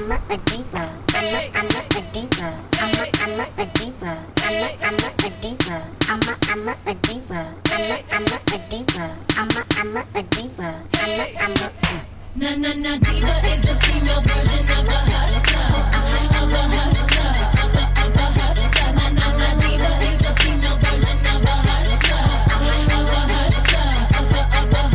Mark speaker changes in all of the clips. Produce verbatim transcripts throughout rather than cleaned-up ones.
Speaker 1: I'm a, a diva. I'm a, I'm a, a diva. I'm a, I'm a, a diva. I'm a, I'm a, a diva. I'm a, I'm a, a diva. I'm a, I'm a, a diva. I'm a, I'm a, a diva. I'm a, I'm a.
Speaker 2: Na na na, diva is a female version of a hustler, of a hustler, of a of a hustler. Na na na, diva is a female version of a hustler, of a hustler, of a of a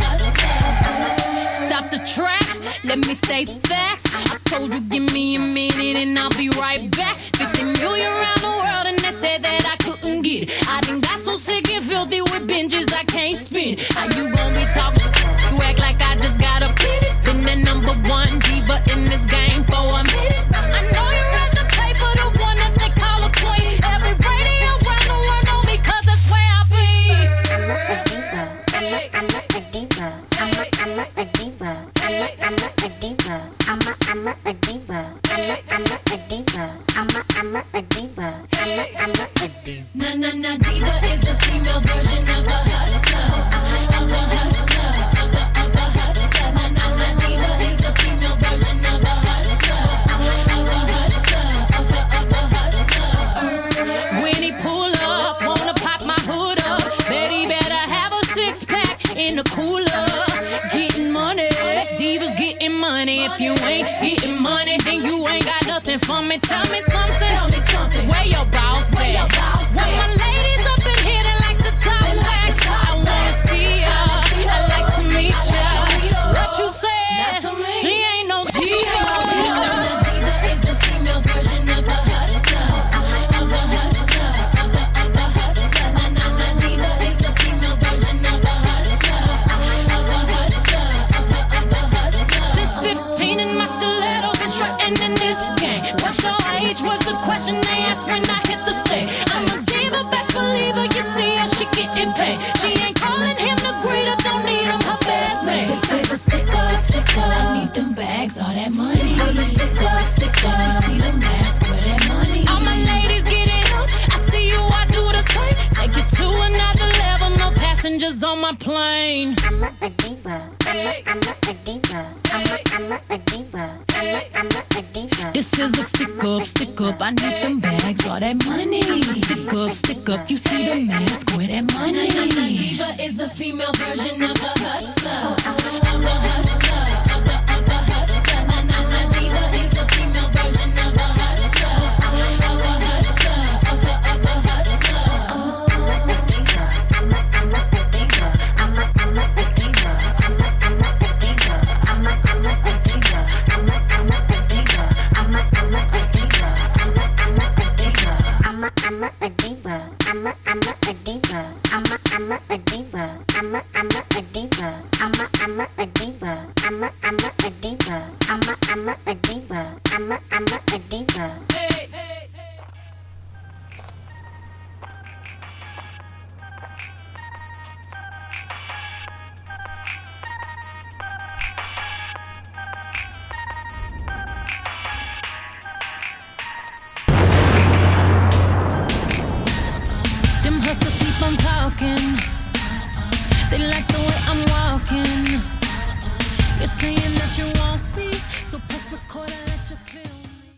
Speaker 2: hustler. Stop the track, let me stay facts. I told you give me a minute and I'll be right back. fifty million around the world and they said that I couldn't get it. I done got so sick and filthy with binges I can't spin. How you gon' be talking? You act like I just got a pity. Been the number one diva in this game for a minute. I know you read the paper, the one that they call a queen. Every radio around the world know me 'cause that's where I be.
Speaker 1: I'm a, a diva. I'm a, I'm a, a diva. I'm a, I'm a, a diva. I'm a, I'm a, a diva. I'm a, I'm a, a diva. I'm a, I'm a, a diva. I'm a, I'm a, a diva. I'm a, I'm a, a diva.
Speaker 2: Na na na, diva is a female version of a hustler, of a hustler, of a of a hustler. Na na na, diva is a female version of a hustler, of a hustler, of a of a hustler. When he pull up, wanna pop my hood up. Betty better have a six pack in the cooler. Getting money, divas getting money. If you ain't getting money, then you ain't got nothing for me. Tell me something. Tell me something. Where your boss at? Where your boss at? My ladies up in here, they like to talk back. I wanna see ya. I like to meet ya. What you said? She ain't no diva. Diva is a female version of a hustler, of a hustler, of a of a hustler. Na na na, diva is a female version of a hustler, of a hustler, of a of a hustler. Since fifteen and my stilettos been strutting in this game. What's your age was the question they asked when I hit the stage. I'm a diva, best believer. You see her, she getting paid. She ain't calling him the greeter, don't need him, her best mate. This is a stick up, stick up. I need them bags, all that money. I'm a stick up, stick up. You see the mask with that money. All my ladies get it up. I see you, I do the same. Take it to another level, no passengers on my plane.
Speaker 1: I'm a, a diva. I'm a, I'm a, a diva. I'm a, I'm a, a diva. I'm a, I'm a, a diva.
Speaker 2: This is a stick up, stick up. I need them bags, all that money. Stick up, stick up. You see the mask with that money. Na, na, na, diva is a female version of a hustler, of a hustler, of a of a hustler. Na na na, diva is a female version of a hustler, of a hustler, of a of a hustler.
Speaker 1: I'm a, a diva. I'm a, I'm a, a diva. I'm a, I'm a, a diva. I'm a, I'm a, a diva. I'm a, I'm a, a diva. I'm a, I'm a, a diva. I'm a, I'm a, a diva. I'm a, I'm a, a diva. I'm a, I'm a, a diva. I'm a, I'm a, a diva. I'm a, I'm a, a diva. I'm a, I'm a, a diva. I'm a, I'm a, a diva. I'm a, I'm a, a diva. I'm a, I'm a, a diva. I'm a, I'm a, a diva.
Speaker 2: Hey, hey, hey. Them hustlers keep on talking. They like the way I'm walking. You're saying that you want